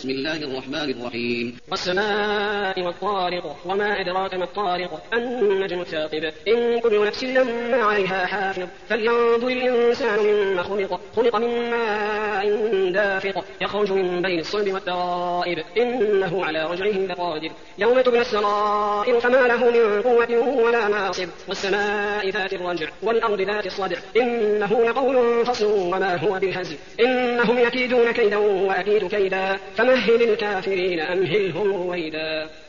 بسم الله الرحمن الرحيم والسماء والطارق وما أدراك ما الطارق النجم الثاقب إن كل نفس لما عليها حافظ فلينظر الإنسان مما خلق من ماء دافق يخرج من بين الصلب والترائب إنه على رجعه لقادر يوم تبلى السرائر فما له من قوة ولا ناصب والسماء ذات الرجع والأرض ذات الصدع إنه لقول فصل وما هو بالهزل إنهم يكيدون كيدا وأكيد كيدا فمهل الكافرين أمهلهم رويدا.